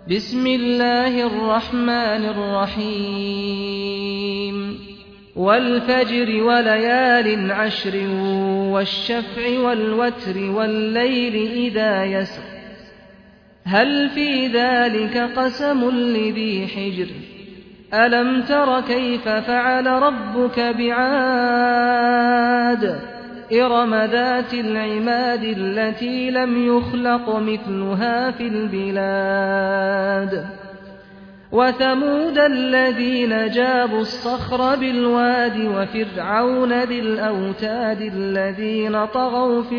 بسم الله الرحمن الرحيم والفجر وليال عشر والشفع والوتر والليل إذا يسر هل في ذلك قسم لذي حجر ألم تر كيف فعل ربك بعاد إرم ذات العماد التي لم يخلق مثلها في البلاد وثمود الذين جابوا الصخر بالواد وفرعون ذي الأوتاد الذين طغوا في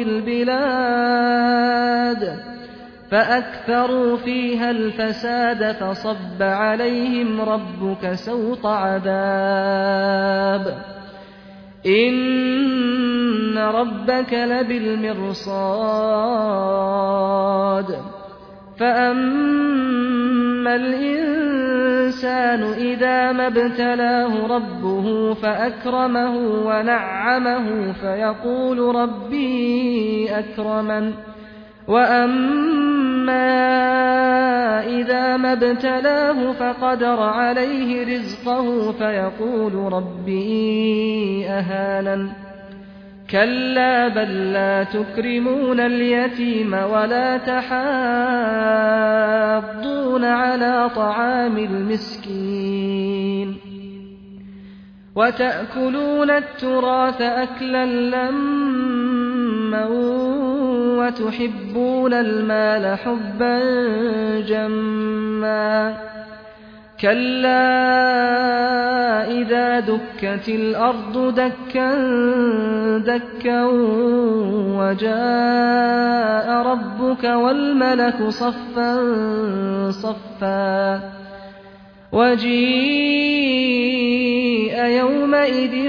البلاد فأكثروا فيها الفساد فصب عليهم ربك سوط عذاب إن ربك لبالمرصاد فأما الإنسان إذا ما ابتلاه ربه فأكرمه ونعمه فيقول ربي أكرمن وأما إذا ما ابتلاه فقدر عليه رزقه فيقول ربي أهانن كلا بل لا تكرمون اليتيم ولا تحاضون على طعام المسكين وتأكلون التراث أكلا لما وتحبون المال حبا جما كلا إذا دكت الأرض دكا دكا وجاء ربك والملك صفا صفا وجيء يومئذ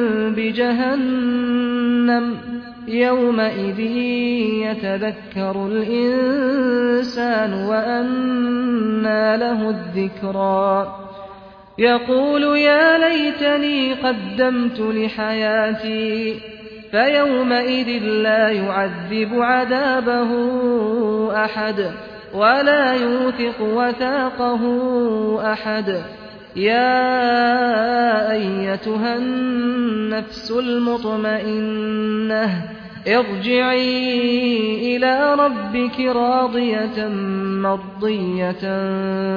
بجهنم يومئذ يتذكر الإنسان وأنى له الذكرى يقول يا ليتني قدمت لحياتي فيومئذ لا يعذب عذابه أحد ولا يوثق وثاقه أحد يا أيتها النفس المطمئنة ارجعي إلى ربك راضية مرضية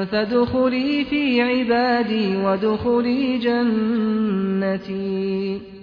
فادخلي في عبادي وادخلي جنتي